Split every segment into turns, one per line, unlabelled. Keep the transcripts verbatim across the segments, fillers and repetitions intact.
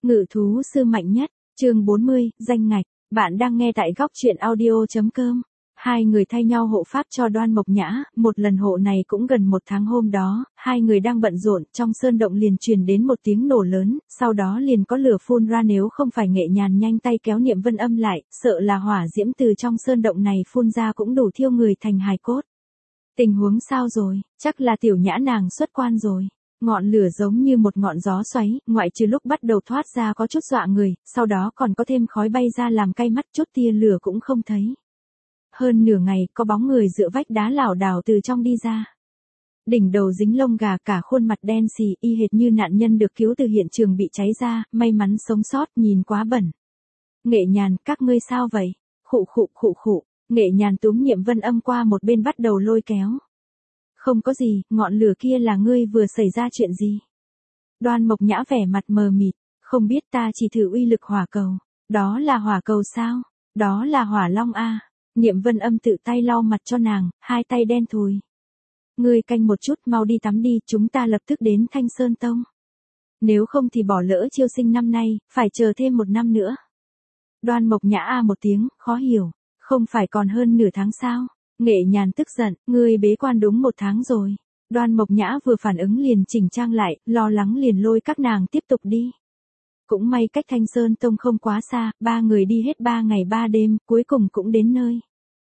Ngự thú sư mạnh nhất, chương bốn mươi, danh ngạch, bạn đang nghe tại góc truyện audio.com. Hai người thay nhau hộ pháp cho Đoan Mộc Nhã, một lần hộ này cũng gần một tháng. Hôm đó, hai người đang bận rộn, trong sơn động liền truyền đến một tiếng nổ lớn, sau đó liền có lửa phun ra. Nếu không phải Nghệ Nhàn nhanh tay kéo Niệm Vân Âm lại, sợ là hỏa diễm từ trong sơn động này phun ra cũng đủ thiêu người thành hài cốt. Tình huống sao rồi, chắc là Tiểu Nhã nàng xuất quan rồi. Ngọn lửa giống như một ngọn gió xoáy, ngoại trừ lúc bắt đầu thoát ra có chút dọa người, sau đó còn có thêm khói bay ra làm cay mắt, chút tia lửa cũng không thấy. Hơn nửa ngày, có bóng người dựa vách đá lảo đảo từ trong đi ra. Đỉnh đầu dính lông gà, cả khuôn mặt đen xì, y hệt như nạn nhân được cứu từ hiện trường bị cháy ra, may mắn sống sót, nhìn quá bẩn. Nghệ Nhàn, các ngươi sao vậy? Khụ khụ khụ khụ, Nghệ Nhàn túm Niệm Vân Âm qua một bên bắt đầu lôi kéo. Không có gì, ngọn lửa kia là ngươi vừa xảy ra chuyện gì? Đoan Mộc Nhã vẻ mặt mờ mịt, không biết, ta chỉ thử uy lực hỏa cầu. Đó là hỏa cầu sao? Đó là hỏa long a. Niệm Vân Âm tự tay lau mặt cho nàng, hai tay đen thùi. Ngươi canh một chút, mau đi tắm đi, chúng ta lập tức đến Thanh Sơn Tông. Nếu không thì bỏ lỡ chiêu sinh năm nay, phải chờ thêm một năm nữa. Đoan Mộc Nhã a một tiếng, khó hiểu, không phải còn hơn nửa tháng sao? Nghệ Nhàn tức giận, ngươi bế quan đúng một tháng rồi. Đoan Mộc Nhã vừa phản ứng liền chỉnh trang lại, lo lắng liền lôi các nàng tiếp tục đi. Cũng may cách Thanh Sơn Tông không quá xa, ba người đi hết ba ngày ba đêm, cuối cùng cũng đến nơi.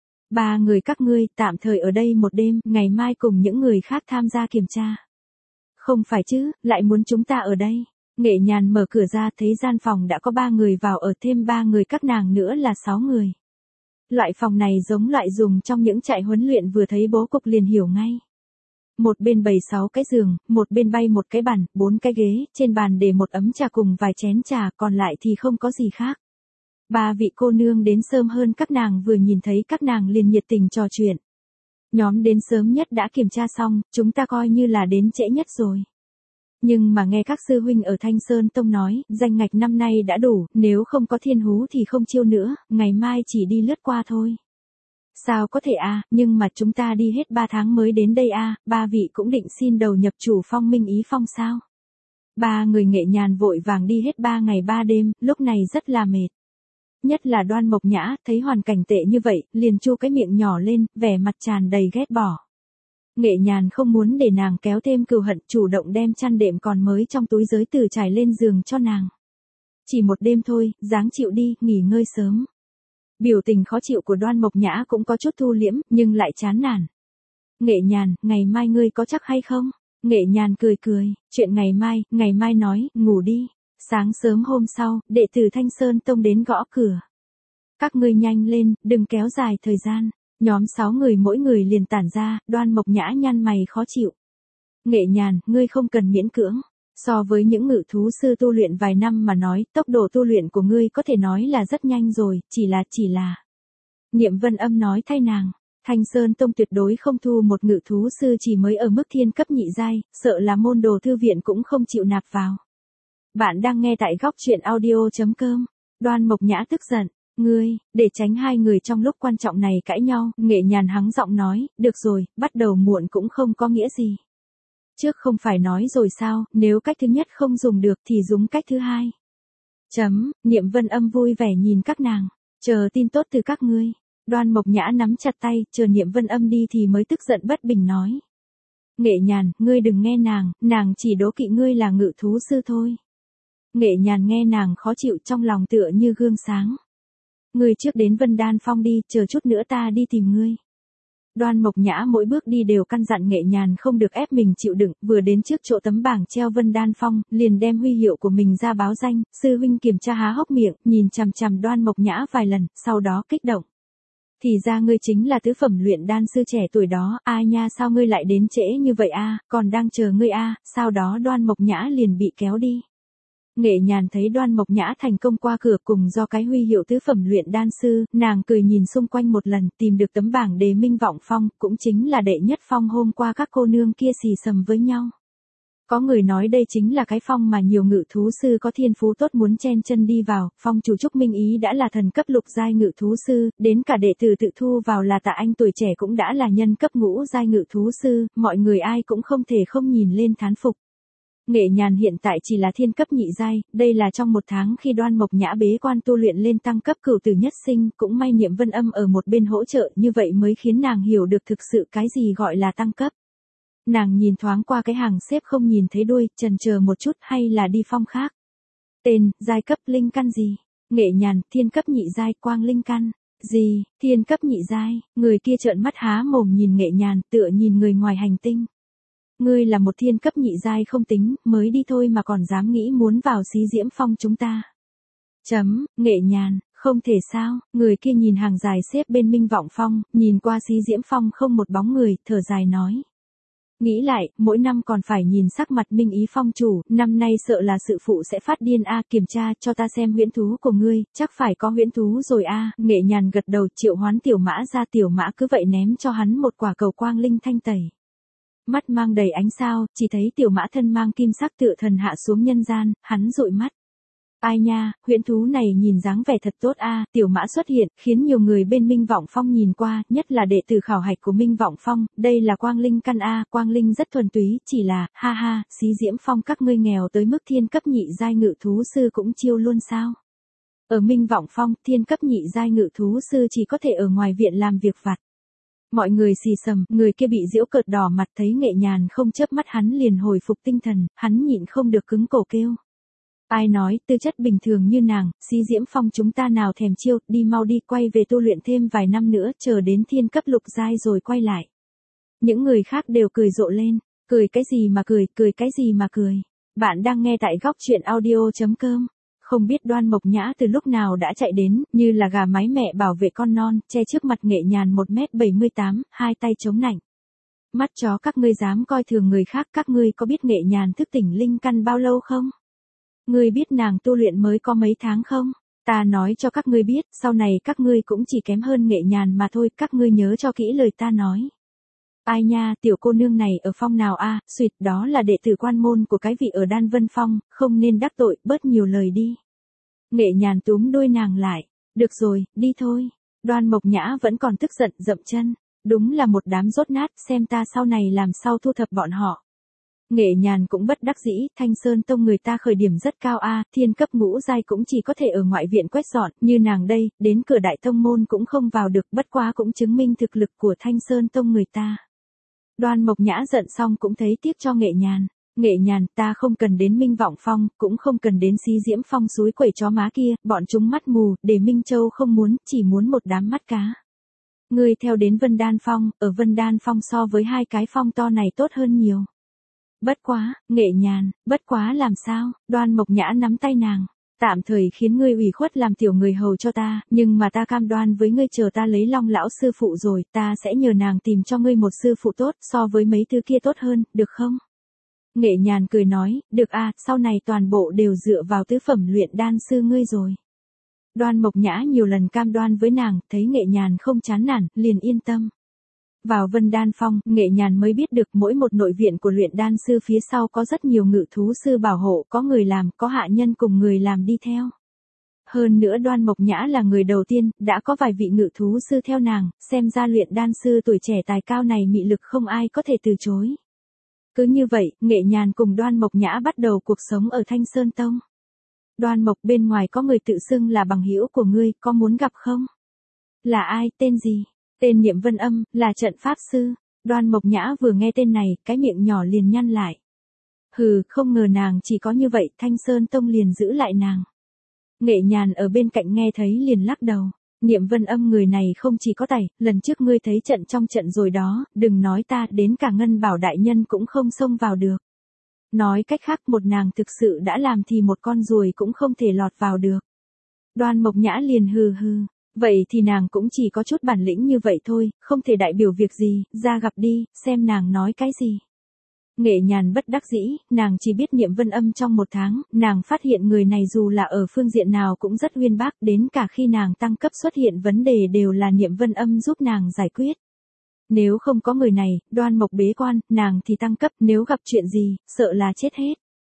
Ba người các ngươi tạm thời ở đây một đêm, ngày mai cùng những người khác tham gia kiểm tra. Không phải chứ, lại muốn chúng ta ở đây. Nghệ Nhàn mở cửa ra thấy gian phòng đã có ba người vào ở, thêm ba người các nàng nữa là sáu người. Loại phòng này giống loại dùng trong những trại huấn luyện, vừa thấy bố cục liền hiểu ngay. Một bên bày sáu cái giường, một bên bay một cái bàn, bốn cái ghế, trên bàn để một ấm trà cùng vài chén trà, còn lại thì không có gì khác. Ba vị cô nương đến sớm hơn các nàng, vừa nhìn thấy các nàng liền nhiệt tình trò chuyện. Nhóm đến sớm nhất đã kiểm tra xong, chúng ta coi như là đến trễ nhất rồi. Nhưng mà nghe các sư huynh ở Thanh Sơn Tông nói, danh ngạch năm nay đã đủ, nếu không có thiên hú thì không chiêu nữa, ngày mai chỉ đi lướt qua thôi. Sao có thể à, nhưng mà chúng ta đi hết ba tháng mới đến đây à, ba vị cũng định xin đầu nhập chủ phong Minh Ý Phong sao? Ba người Nghệ Nhàn vội vàng đi hết ba ngày ba đêm, lúc này rất là mệt. Nhất là Đoan Mộc Nhã, thấy hoàn cảnh tệ như vậy, liền chu cái miệng nhỏ lên, vẻ mặt tràn đầy ghét bỏ. Nghệ Nhàn không muốn để nàng kéo thêm cừu hận, chủ động đem chăn đệm còn mới trong túi giới từ trải lên giường cho nàng. Chỉ một đêm thôi, dáng chịu đi, nghỉ ngơi sớm. Biểu tình khó chịu của Đoan Mộc Nhã cũng có chút thu liễm, nhưng lại chán nản. Nghệ Nhàn, ngày mai ngươi có chắc hay không? Nghệ Nhàn cười cười, chuyện ngày mai, ngày mai nói, ngủ đi. Sáng sớm hôm sau, đệ tử Thanh Sơn Tông đến gõ cửa. Các ngươi nhanh lên, đừng kéo dài thời gian. Nhóm sáu người mỗi người liền tản ra, Đoan Mộc Nhã nhăn mày khó chịu. Nghệ Nhàn, ngươi không cần miễn cưỡng. So với những ngự thú sư tu luyện vài năm mà nói, tốc độ tu luyện của ngươi có thể nói là rất nhanh rồi, chỉ là, chỉ là. Niệm Vân Âm nói thay nàng, Thanh Sơn Tông tuyệt đối không thu một ngự thú sư chỉ mới ở mức thiên cấp nhị giai, sợ là môn đồ thư viện cũng không chịu nạp vào. Bạn đang nghe tại góc truyện audio.com. Đoan Mộc Nhã tức giận. Ngươi, để tránh hai người trong lúc quan trọng này cãi nhau, Nghệ Nhàn hắng giọng nói, được rồi, bắt đầu muộn cũng không có nghĩa gì. Trước không phải nói rồi sao, nếu cách thứ nhất không dùng được thì dùng cách thứ hai. Chấm, Niệm Vân Âm vui vẻ nhìn các nàng, chờ tin tốt từ các ngươi. Đoan Mộc Nhã nắm chặt tay, chờ Niệm Vân Âm đi thì mới tức giận bất bình nói. Nghệ Nhàn, ngươi đừng nghe nàng, nàng chỉ đố kỵ ngươi là ngự thú sư thôi. Nghệ Nhàn nghe nàng khó chịu, trong lòng tựa như gương sáng. Ngươi trước đến Vân Đan Phong đi, chờ chút nữa ta đi tìm ngươi. Đoan Mộc Nhã mỗi bước đi đều căn dặn Nghệ Nhàn không được ép mình chịu đựng, vừa đến trước chỗ tấm bảng treo Vân Đan Phong, liền đem huy hiệu của mình ra báo danh, sư huynh kiểm tra há hốc miệng, nhìn chằm chằm Đoan Mộc Nhã vài lần, sau đó kích động. Thì ra ngươi chính là tứ phẩm luyện đan sư trẻ tuổi đó, ai nha, sao ngươi lại đến trễ như vậy a, còn đang chờ ngươi a, sau đó Đoan Mộc Nhã liền bị kéo đi. Nghệ Nhàn thấy Đoan Mộc Nhã thành công qua cửa cùng do cái huy hiệu tứ phẩm luyện đan sư, nàng cười nhìn xung quanh một lần, tìm được tấm bảng đề Minh Vọng Phong, cũng chính là đệ nhất phong hôm qua các cô nương kia xì xầm với nhau. Có người nói đây chính là cái phong mà nhiều ngự thú sư có thiên phú tốt muốn chen chân đi vào, phong chủ Trúc Minh Ý đã là thần cấp lục giai ngự thú sư, đến cả đệ tử tự thu vào là Tạ Anh tuổi trẻ cũng đã là nhân cấp ngũ giai ngự thú sư, mọi người ai cũng không thể không nhìn lên thán phục. Nghệ Nhàn hiện tại chỉ là thiên cấp nhị giai, đây là trong một tháng khi Đoan Mộc Nhã bế quan tu luyện lên tăng cấp cửu tử nhất sinh, cũng may Niệm Vân Âm ở một bên hỗ trợ, như vậy mới khiến nàng hiểu được thực sự cái gì gọi là tăng cấp. Nàng nhìn thoáng qua cái hàng xếp không nhìn thấy đuôi, chần chờ một chút hay là đi phong khác. Tên, giai cấp, linh căn gì? Nghệ Nhàn, thiên cấp nhị giai, quang linh căn. Gì, thiên cấp nhị giai? Người kia trợn mắt há mồm nhìn Nghệ Nhàn, tựa nhìn người ngoài hành tinh. Ngươi là một thiên cấp nhị giai không tính, mới đi thôi mà còn dám nghĩ muốn vào xí diễm phong chúng ta. Chấm, Nghệ Nhàn, không thể sao, người kia nhìn hàng dài xếp bên Minh Vọng Phong, nhìn qua xí diễm phong không một bóng người, thở dài nói. Nghĩ lại, mỗi năm còn phải nhìn sắc mặt Minh Ý phong chủ, năm nay sợ là sự phụ sẽ phát điên a, kiểm tra cho ta xem huyễn thú của ngươi, chắc phải có huyễn thú rồi a. Nghệ Nhàn gật đầu, triệu hoán tiểu mã ra, tiểu mã cứ vậy ném cho hắn một quả cầu quang linh thanh tẩy. Mắt mang đầy ánh sao, chỉ thấy tiểu mã thân mang kim sắc tựa thần hạ xuống nhân gian, hắn dụi mắt. Ai nha, huyễn thú này nhìn dáng vẻ thật tốt a, tiểu mã xuất hiện, khiến nhiều người bên Minh Vọng Phong nhìn qua, nhất là đệ tử khảo hạch của Minh Vọng Phong, đây là quang linh căn a, quang linh rất thuần túy, chỉ là, ha ha, xí diễm phong các ngươi nghèo tới mức thiên cấp nhị giai ngự thú sư cũng chiêu luôn sao? Ở Minh Vọng Phong, thiên cấp nhị giai ngự thú sư chỉ có thể ở ngoài viện làm việc vặt. Mọi người xì xầm, người kia bị giễu cợt đỏ mặt thấy Nghệ Nhàn không chớp mắt hắn liền hồi phục tinh thần, hắn nhịn không được cứng cổ kêu. Ai nói, tư chất bình thường như nàng, xí diễm phong chúng ta nào thèm chiêu, đi mau đi quay về tu luyện thêm vài năm nữa, chờ đến thiên cấp lục giai rồi quay lại. Những người khác đều cười rộ lên, cười cái gì mà cười, cười cái gì mà cười. Bạn đang nghe tại góc truyện audio chấm com. Không biết Đoan Mộc Nhã từ lúc nào đã chạy đến, như là gà mái mẹ bảo vệ con non, che trước mặt Nghệ Nhàn một mét bảy mươi tám, hai tay chống nạnh. Mắt chó các ngươi dám coi thường người khác, các ngươi có biết Nghệ Nhàn thức tỉnh linh căn bao lâu không? Ngươi biết nàng tu luyện mới có mấy tháng không? Ta nói cho các ngươi biết, sau này các ngươi cũng chỉ kém hơn Nghệ Nhàn mà thôi, các ngươi nhớ cho kỹ lời ta nói. Ai nha, tiểu cô nương này ở phong nào a, à, suyệt, đó là đệ tử quan môn của cái vị ở Đan Vân Phong, không nên đắc tội, bớt nhiều lời đi. Nghệ Nhàn túm đôi nàng lại, được rồi, đi thôi. Đoan Mộc Nhã vẫn còn tức giận, dậm chân, đúng là một đám rốt nát, xem ta sau này làm sao thu thập bọn họ. Nghệ Nhàn cũng bất đắc dĩ, Thanh Sơn Tông người ta khởi điểm rất cao a, à, thiên cấp ngũ giai cũng chỉ có thể ở ngoại viện quét dọn, như nàng đây, đến cửa đại tông môn cũng không vào được, bất quá cũng chứng minh thực lực của Thanh Sơn Tông người ta. Đoan Mộc Nhã giận xong cũng thấy tiếc cho Nghệ Nhàn. Nghệ Nhàn, ta không cần đến Minh Vọng Phong, cũng không cần đến xí diễm phong suối quẩy chó má kia, bọn chúng mắt mù, để Minh Châu không muốn, chỉ muốn một đám mắt cá. Ngươi theo đến Vân Đan Phong, ở Vân Đan Phong so với hai cái phong to này tốt hơn nhiều. Bất quá, Nghệ Nhàn, bất quá làm sao? Đoan Mộc Nhã nắm tay nàng. Tạm thời khiến ngươi ủy khuất làm tiểu người hầu cho ta, nhưng mà ta cam đoan với ngươi chờ ta lấy Long lão sư phụ rồi, ta sẽ nhờ nàng tìm cho ngươi một sư phụ tốt, so với mấy thứ kia tốt hơn, được không? Nghệ Nhàn cười nói, được a, sau này toàn bộ đều dựa vào tứ phẩm luyện đan sư ngươi rồi. Đoan Mộc Nhã nhiều lần cam đoan với nàng, thấy Nghệ Nhàn không chán nản, liền yên tâm. Vào Vân Đan Phong, Nghệ Nhàn mới biết được mỗi một nội viện của luyện đan sư phía sau có rất nhiều ngự thú sư bảo hộ, có người làm, có hạ nhân cùng người làm đi theo. Hơn nữa Đoan Mộc Nhã là người đầu tiên, đã có vài vị ngự thú sư theo nàng, xem ra luyện đan sư tuổi trẻ tài cao này mị lực không ai có thể từ chối. Cứ như vậy, Nghệ Nhàn cùng Đoan Mộc Nhã bắt đầu cuộc sống ở Thanh Sơn Tông. Đoan Mộc, bên ngoài có người tự xưng là bằng hữu của ngươi, có muốn gặp không? Là ai, tên gì? Tên Niệm Vân Âm, là trận pháp sư. Đoan Mộc Nhã vừa nghe tên này, cái miệng nhỏ liền nhăn lại. Hừ, không ngờ nàng chỉ có như vậy, Thanh Sơn Tông liền giữ lại nàng. Nghệ Nhàn ở bên cạnh nghe thấy liền lắc đầu. Niệm Vân Âm người này không chỉ có tài, lần trước ngươi thấy trận trong trận rồi đó, đừng nói ta, đến cả Ngân Bảo đại nhân cũng không xông vào được. Nói cách khác, một nàng thực sự đã làm thì một con ruồi cũng không thể lọt vào được. Đoan Mộc Nhã liền hừ hừ. Vậy thì nàng cũng chỉ có chút bản lĩnh như vậy thôi, không thể đại biểu việc gì, ra gặp đi, xem nàng nói cái gì. Nghệ Nhàn bất đắc dĩ, nàng chỉ biết Niệm Vân Âm trong một tháng, nàng phát hiện người này dù là ở phương diện nào cũng rất uyên bác, đến cả khi nàng tăng cấp xuất hiện vấn đề đều là Niệm Vân Âm giúp nàng giải quyết. Nếu không có người này, Đoan Mộc bế quan, nàng thì tăng cấp, nếu gặp chuyện gì, sợ là chết hết.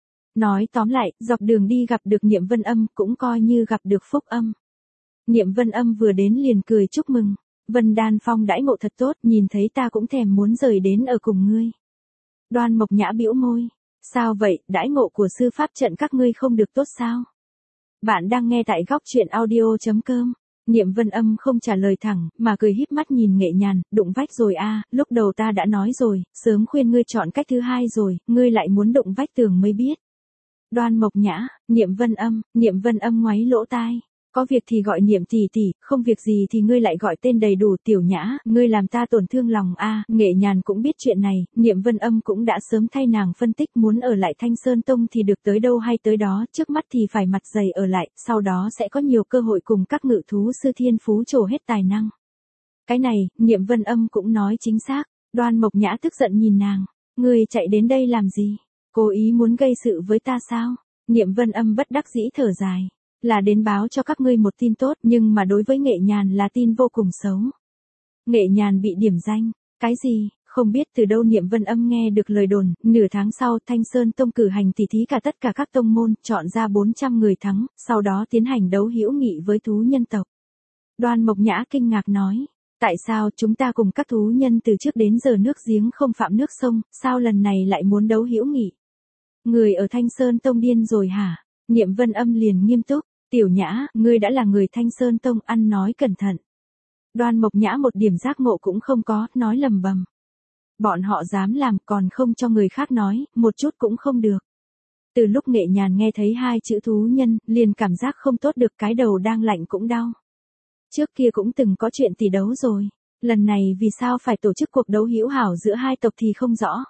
Nói tóm lại, dọc đường đi gặp được Niệm Vân Âm cũng coi như gặp được phúc âm. Niệm Vân Âm vừa đến liền cười chúc mừng. Vân Đan Phong đãi ngộ thật tốt, nhìn thấy ta cũng thèm muốn rời đến ở cùng ngươi. Đoan Mộc Nhã bĩu môi. Sao vậy, đãi ngộ của sư pháp trận các ngươi không được tốt sao? Bạn đang nghe tại góc chuyện audio.com. Niệm Vân Âm không trả lời thẳng, mà cười híp mắt nhìn Nghệ Nhàn, đụng vách rồi a, à, lúc đầu ta đã nói rồi, sớm khuyên ngươi chọn cách thứ hai rồi, ngươi lại muốn đụng vách tường mới biết. Đoan Mộc Nhã, Niệm Vân Âm, Niệm Vân Âm ngoáy lỗ tai. Có việc thì gọi Niệm tỷ tỷ, không việc gì thì ngươi lại gọi tên đầy đủ Tiểu Nhã, ngươi làm ta tổn thương lòng a. À, Nghệ Nhàn cũng biết chuyện này, Niệm Vân Âm cũng đã sớm thay nàng phân tích muốn ở lại Thanh Sơn Tông thì được tới đâu hay tới đó, trước mắt thì phải mặt dày ở lại, sau đó sẽ có nhiều cơ hội cùng các ngự thú sư thiên phú trổ hết tài năng. Cái này, Niệm Vân Âm cũng nói chính xác. Đoan Mộc Nhã tức giận nhìn nàng, ngươi chạy đến đây làm gì? Cố ý muốn gây sự với ta sao? Niệm Vân Âm bất đắc dĩ thở dài. Là đến báo cho các ngươi một tin tốt, nhưng mà đối với Nghệ Nhàn là tin vô cùng xấu. Nghệ Nhàn bị điểm danh, cái gì, không biết từ đâu Niệm Vân Âm nghe được lời đồn, nửa tháng sau Thanh Sơn Tông cử hành tỷ thí cả tất cả các tông môn, chọn ra bốn trăm người thắng, sau đó tiến hành đấu hữu nghị với thú nhân tộc. Đoan Mộc Nhã kinh ngạc nói, tại sao chúng ta cùng các thú nhân từ trước đến giờ nước giếng không phạm nước sông, sao lần này lại muốn đấu hữu nghị? Người ở Thanh Sơn Tông điên rồi hả? Niệm Vân Âm liền nghiêm túc. Tiểu Nhã, ngươi đã là người Thanh Sơn Tông, ăn nói cẩn thận. Đoan Mộc Nhã một điểm giác ngộ cũng không có, nói lầm bầm. Bọn họ dám làm còn không cho người khác nói, một chút cũng không được. Từ lúc Nghệ Nhàn nghe thấy hai chữ thú nhân, liền cảm giác không tốt được, cái đầu đang lạnh cũng đau. Trước kia cũng từng có chuyện tỷ đấu rồi, lần này vì sao phải tổ chức cuộc đấu hữu hảo giữa hai tộc thì không rõ.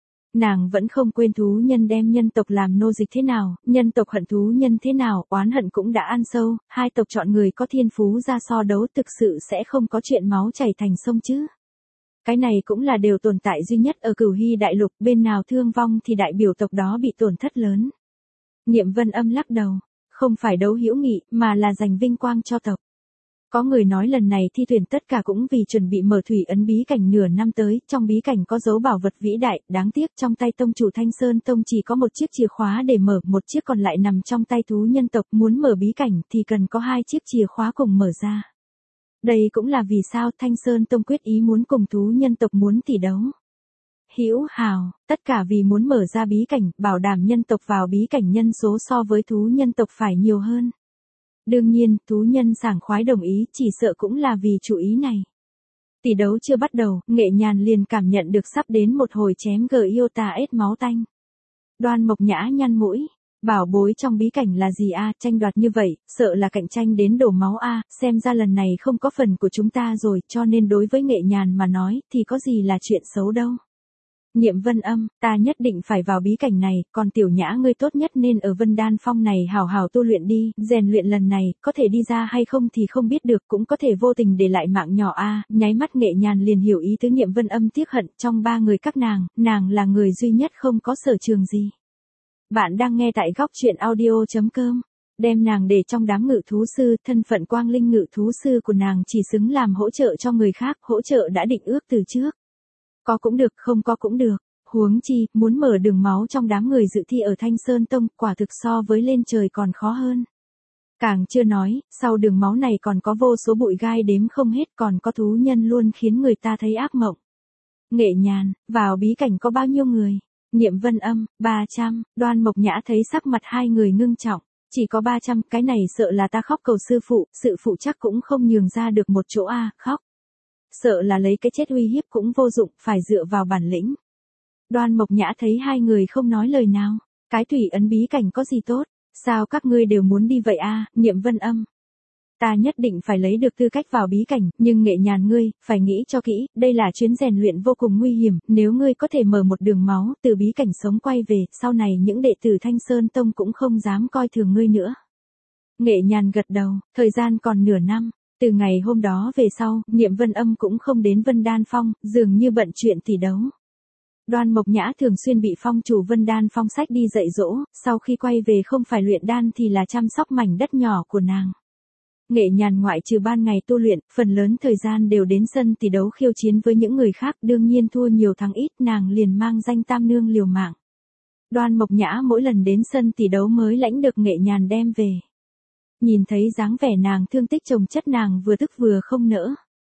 Nàng vẫn không quên thú nhân đem nhân tộc làm nô dịch thế nào, nhân tộc hận thú nhân thế nào, oán hận cũng đã ăn sâu, hai tộc chọn người có thiên phú ra so đấu thực sự sẽ không có chuyện máu chảy thành sông chứ. Cái này cũng là điều tồn tại duy nhất ở Cửu Hy đại lục, bên nào thương vong thì đại biểu tộc đó bị tổn thất lớn. Niệm Vân Âm lắc đầu, không phải đấu hữu nghị, mà là giành vinh quang cho tộc. Có người nói lần này thi tuyển tất cả cũng vì chuẩn bị mở thủy ấn bí cảnh nửa năm tới, trong bí cảnh có dấu bảo vật vĩ đại, đáng tiếc trong tay tông chủ Thanh Sơn Tông chỉ có một chiếc chìa khóa để mở, một chiếc còn lại nằm trong tay thú nhân tộc, muốn mở bí cảnh thì cần có hai chiếc chìa khóa cùng mở ra. Đây cũng là vì sao Thanh Sơn Tông quyết ý muốn cùng thú nhân tộc muốn tỷ đấu. Hữu hào, tất cả vì muốn mở ra bí cảnh, bảo đảm nhân tộc vào bí cảnh nhân số so với thú nhân tộc phải nhiều hơn. Đương nhiên, thú nhân sảng khoái đồng ý, chỉ sợ cũng là vì chủ ý này. Tỷ đấu chưa bắt đầu, Nghệ Nhàn liền cảm nhận được sắp đến một hồi chém Giota ết máu tanh. Đoan Mộc Nhã nhăn mũi, bảo bối trong bí cảnh là gì a, à? Tranh đoạt như vậy, sợ là cạnh tranh đến đổ máu a, à? Xem ra lần này không có phần của chúng ta rồi, cho nên đối với Nghệ Nhàn mà nói, thì có gì là chuyện xấu đâu. Niệm Vân Âm, ta nhất định phải vào bí cảnh này, còn Tiểu Nhã ngươi tốt nhất nên ở Vân Đan Phong này hào hào tu luyện đi, rèn luyện lần này, có thể đi ra hay không thì không biết được, cũng có thể vô tình để lại mạng nhỏ a. À, nháy mắt Nghệ Nhàn liền hiểu ý tứ Niệm Vân Âm tiếc hận, trong ba người các nàng, nàng là người duy nhất không có sở trường gì. Bạn đang nghe tại góc chuyện audio.com. Đem nàng để trong đám ngự thú sư, thân phận quang linh ngự thú sư của nàng chỉ xứng làm hỗ trợ cho người khác, hỗ trợ đã định ước từ trước. Có cũng được, không có cũng được. Huống chi, muốn mở đường máu trong đám người dự thi ở Thanh Sơn Tông, quả thực so với lên trời còn khó hơn. Càng chưa nói, sau đường máu này còn có vô số bụi gai đếm không hết, còn có thú nhân luôn khiến người ta thấy ác mộng. Nghệ Nhàn, vào bí cảnh có bao nhiêu người? Niệm Vân Âm, ba trăm, Đoan Mộc Nhã thấy sắc mặt hai người ngưng trọng. Chỉ có ba trăm, cái này sợ là ta khóc cầu sư phụ, sự phụ chắc cũng không nhường ra được một chỗ a, à, khóc. Sợ là lấy cái chết uy hiếp cũng vô dụng, phải dựa vào bản lĩnh. Đoan Mộc Nhã thấy hai người không nói lời nào. Cái thủy ấn bí cảnh có gì tốt? Sao các ngươi đều muốn đi vậy a? À? Niệm Vân Âm. Ta nhất định phải lấy được tư cách vào bí cảnh, nhưng Nghệ Nhàn ngươi, phải nghĩ cho kỹ, đây là chuyến rèn luyện vô cùng nguy hiểm, nếu ngươi có thể mở một đường máu, từ bí cảnh sống quay về, sau này những đệ tử Thanh Sơn Tông cũng không dám coi thường ngươi nữa. Nghệ Nhàn gật đầu, thời gian còn nửa năm. Từ ngày hôm đó về sau, Niệm Vân Âm cũng không đến Vân Đan Phong, dường như bận chuyện tỷ đấu. Đoan Mộc Nhã thường xuyên bị phong chủ Vân Đan Phong sách đi dạy dỗ, sau khi quay về không phải luyện đan thì là chăm sóc mảnh đất nhỏ của nàng. Nghệ Nhàn ngoại trừ ban ngày tu luyện, phần lớn thời gian đều đến sân tỷ đấu khiêu chiến với những người khác, đương nhiên thua nhiều thắng ít, nàng liền mang danh tam nương liều mạng. Đoan Mộc Nhã mỗi lần đến sân tỷ đấu mới lãnh được Nghệ Nhàn đem về. Nhìn thấy dáng vẻ nàng thương tích chồng chất, nàng vừa tức vừa không nỡ.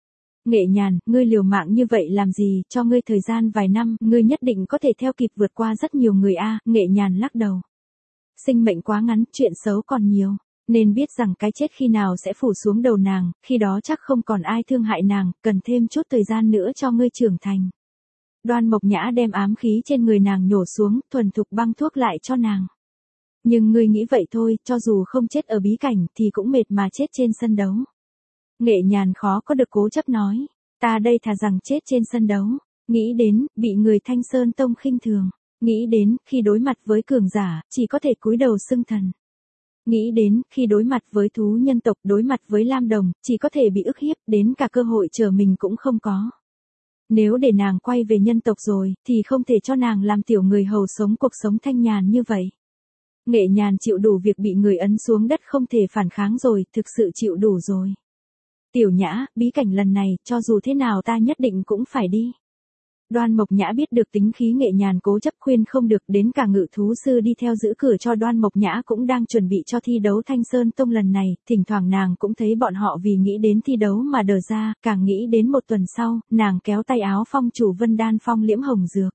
Nghệ Nhàn, ngươi liều mạng như vậy làm gì, cho ngươi thời gian vài năm, ngươi nhất định có thể theo kịp vượt qua rất nhiều người a. Nghệ Nhàn lắc đầu. Sinh mệnh quá ngắn, chuyện xấu còn nhiều, nên biết rằng cái chết khi nào sẽ phủ xuống đầu nàng, khi đó chắc không còn ai thương hại nàng, cần thêm chút thời gian nữa cho ngươi trưởng thành. Đoan Mộc Nhã đem ám khí trên người nàng nhổ xuống, thuần thục băng thuốc lại cho nàng. Nhưng ngươi nghĩ vậy thôi, cho dù không chết ở bí cảnh thì cũng mệt mà chết trên sân đấu. Nghệ Nhàn khó có được cố chấp nói, ta đây thà rằng chết trên sân đấu, nghĩ đến, bị người Thanh Sơn Tông khinh thường, nghĩ đến, khi đối mặt với cường giả, chỉ có thể cúi đầu xưng thần. Nghĩ đến, khi đối mặt với thú nhân tộc, đối mặt với Lam Đồng, chỉ có thể bị ức hiếp, đến cả cơ hội trở mình cũng không có. Nếu để nàng quay về nhân tộc rồi, thì không thể cho nàng làm tiểu người hầu sống cuộc sống thanh nhàn như vậy. Nghệ Nhàn chịu đủ việc bị người ấn xuống đất không thể phản kháng rồi, thực sự chịu đủ rồi. Tiểu Nhã, bí cảnh lần này, cho dù thế nào ta nhất định cũng phải đi. Đoan Mộc Nhã biết được tính khí Nghệ Nhàn cố chấp khuyên không được, đến cả ngự thú sư đi theo giữ cửa cho Đoan Mộc Nhã cũng đang chuẩn bị cho thi đấu Thanh Sơn Tông lần này, thỉnh thoảng nàng cũng thấy bọn họ vì nghĩ đến thi đấu mà đờ ra, càng nghĩ đến một tuần sau, nàng kéo tay áo phong chủ Vân Đan Phong Liễm Hồng Dược.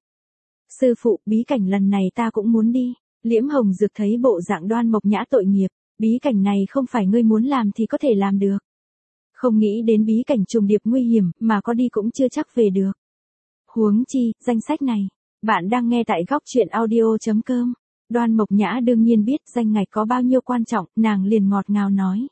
Sư phụ, bí cảnh lần này ta cũng muốn đi. Liễm Hồng Dược thấy bộ dạng Đoan Mộc Nhã tội nghiệp, bí cảnh này không phải ngươi muốn làm thì có thể làm được. Không nghĩ đến bí cảnh trùng điệp nguy hiểm, mà có đi cũng chưa chắc về được. Huống chi, danh sách này, bạn đang nghe tại góc truyện audio chấm com. Đoan Mộc Nhã đương nhiên biết danh ngạch có bao nhiêu quan trọng, nàng liền ngọt ngào nói.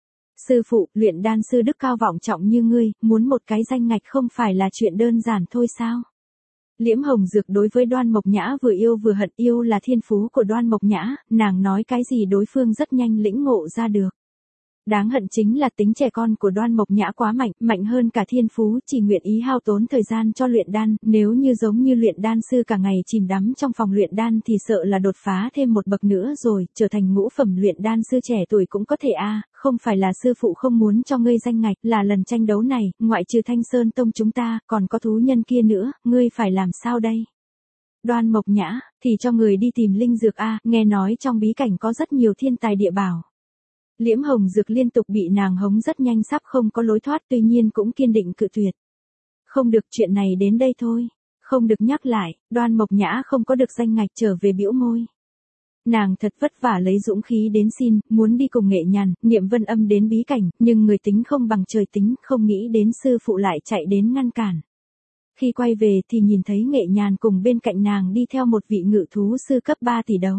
Sư phụ, luyện đan sư đức cao vọng trọng như ngươi, muốn một cái danh ngạch không phải là chuyện đơn giản thôi sao? Liễm Hồng Dược đối với Đoan Mộc Nhã vừa yêu vừa hận, yêu là thiên phú của Đoan Mộc Nhã, nàng nói cái gì đối phương rất nhanh lĩnh ngộ ra được. Đáng hận chính là tính trẻ con của Đoan Mộc Nhã quá mạnh, mạnh hơn cả thiên phú, chỉ nguyện ý hao tốn thời gian cho luyện đan, nếu như giống như luyện đan sư cả ngày chìm đắm trong phòng luyện đan thì sợ là đột phá thêm một bậc nữa rồi, trở thành ngũ phẩm luyện đan sư trẻ tuổi cũng có thể a. À, không phải là sư phụ không muốn cho ngươi danh ngạch, là lần tranh đấu này, ngoại trừ Thanh Sơn Tông chúng ta, còn có thú nhân kia nữa, ngươi phải làm sao đây? Đoan Mộc Nhã, thì cho người đi tìm linh dược a, à, nghe nói trong bí cảnh có rất nhiều thiên tài địa bảo. Liễm Hồng Dược liên tục bị nàng hống rất nhanh sắp không có lối thoát, tuy nhiên cũng kiên định cự tuyệt. Không được, chuyện này đến đây thôi. Không được nhắc lại. Đoan Mộc Nhã không có được danh ngạch trở về bĩu môi. Nàng thật vất vả lấy dũng khí đến xin, muốn đi cùng Nghệ Nhàn, Niệm Vân Âm đến bí cảnh, nhưng người tính không bằng trời tính, không nghĩ đến sư phụ lại chạy đến ngăn cản. Khi quay về thì nhìn thấy Nghệ Nhàn cùng bên cạnh nàng đi theo một vị ngự thú sư cấp ba tỷ đấu.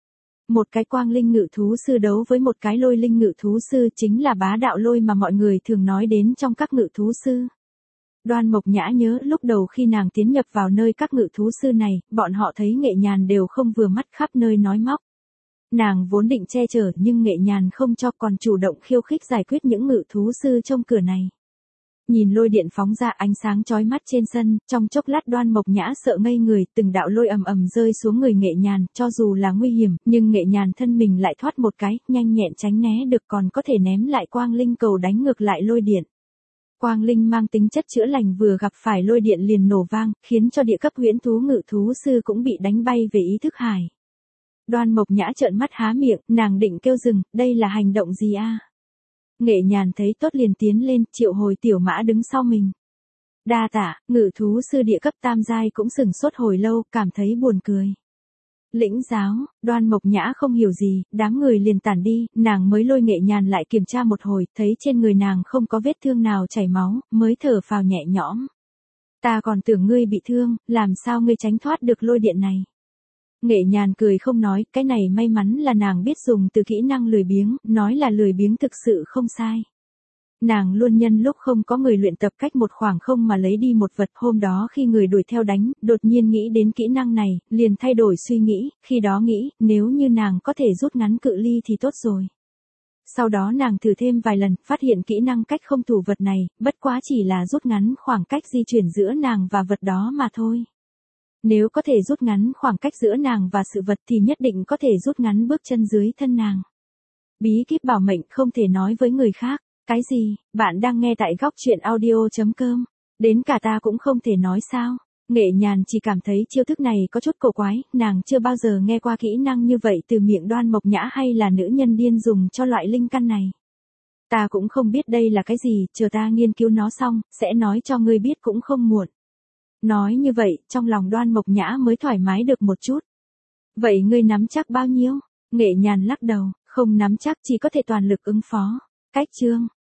Một cái quang linh ngự thú sư đấu với một cái lôi linh ngự thú sư, chính là bá đạo lôi mà mọi người thường nói đến trong các ngự thú sư. Đoan Mộc Nhã nhớ lúc đầu khi nàng tiến nhập vào nơi các ngự thú sư này, bọn họ thấy Nghệ Nhàn đều không vừa mắt, khắp nơi nói móc. Nàng vốn định che chở nhưng Nghệ Nhàn không cho, còn chủ động khiêu khích giải quyết những ngự thú sư trong cửa này. Nhìn lôi điện phóng ra ánh sáng chói mắt trên sân, trong chốc lát Đoan Mộc Nhã sợ ngây người, từng đạo lôi ầm ầm rơi xuống người Nghệ Nhàn, cho dù là nguy hiểm, nhưng Nghệ Nhàn thân mình lại thoát một cái, nhanh nhẹn tránh né được, còn có thể ném lại quang linh cầu đánh ngược lại lôi điện. Quang linh mang tính chất chữa lành, vừa gặp phải lôi điện liền nổ vang, khiến cho địa cấp huyễn thú ngự thú sư cũng bị đánh bay về ý thức hải. Đoan Mộc Nhã trợn mắt há miệng, nàng định kêu dừng, đây là hành động gì a? Nghệ Nhàn thấy tốt liền tiến lên, triệu hồi tiểu mã đứng sau mình. Đa tạ, ngự thú sư địa cấp tam giai cũng sửng sốt hồi lâu, cảm thấy buồn cười. Lĩnh giáo, Đoan Mộc Nhã không hiểu gì, đám người liền tản đi, nàng mới lôi Nghệ Nhàn lại kiểm tra một hồi, thấy trên người nàng không có vết thương nào chảy máu, mới thở phào nhẹ nhõm. Ta còn tưởng ngươi bị thương, làm sao ngươi tránh thoát được lôi điện này? Nghệ Nhàn cười không nói, cái này may mắn là nàng biết dùng từ kỹ năng lười biếng, nói là lười biếng thực sự không sai. Nàng luôn nhân lúc không có người luyện tập cách một khoảng không mà lấy đi một vật, hôm đó khi người đuổi theo đánh, đột nhiên nghĩ đến kỹ năng này, liền thay đổi suy nghĩ, khi đó nghĩ, nếu như nàng có thể rút ngắn cự ly thì tốt rồi. Sau đó nàng thử thêm vài lần, phát hiện kỹ năng cách không thủ vật này, bất quá chỉ là rút ngắn khoảng cách di chuyển giữa nàng và vật đó mà thôi. Nếu có thể rút ngắn khoảng cách giữa nàng và sự vật thì nhất định có thể rút ngắn bước chân dưới thân nàng. Bí kíp bảo mệnh không thể nói với người khác. Cái gì, bạn đang nghe tại góc truyện audio chấm com. Đến cả ta cũng không thể nói sao. Nghệ Nhàn chỉ cảm thấy chiêu thức này có chút cổ quái, nàng chưa bao giờ nghe qua kỹ năng như vậy từ miệng Đoan Mộc Nhã hay là nữ nhân điên dùng cho loại linh căn này. Ta cũng không biết đây là cái gì, chờ ta nghiên cứu nó xong, sẽ nói cho ngươi biết cũng không muộn. Nói như vậy, trong lòng Đoan Mộc Nhã mới thoải mái được một chút. Vậy ngươi nắm chắc bao nhiêu? Nghệ Nhàn lắc đầu, không nắm chắc, chỉ có thể toàn lực ứng phó. Cách chương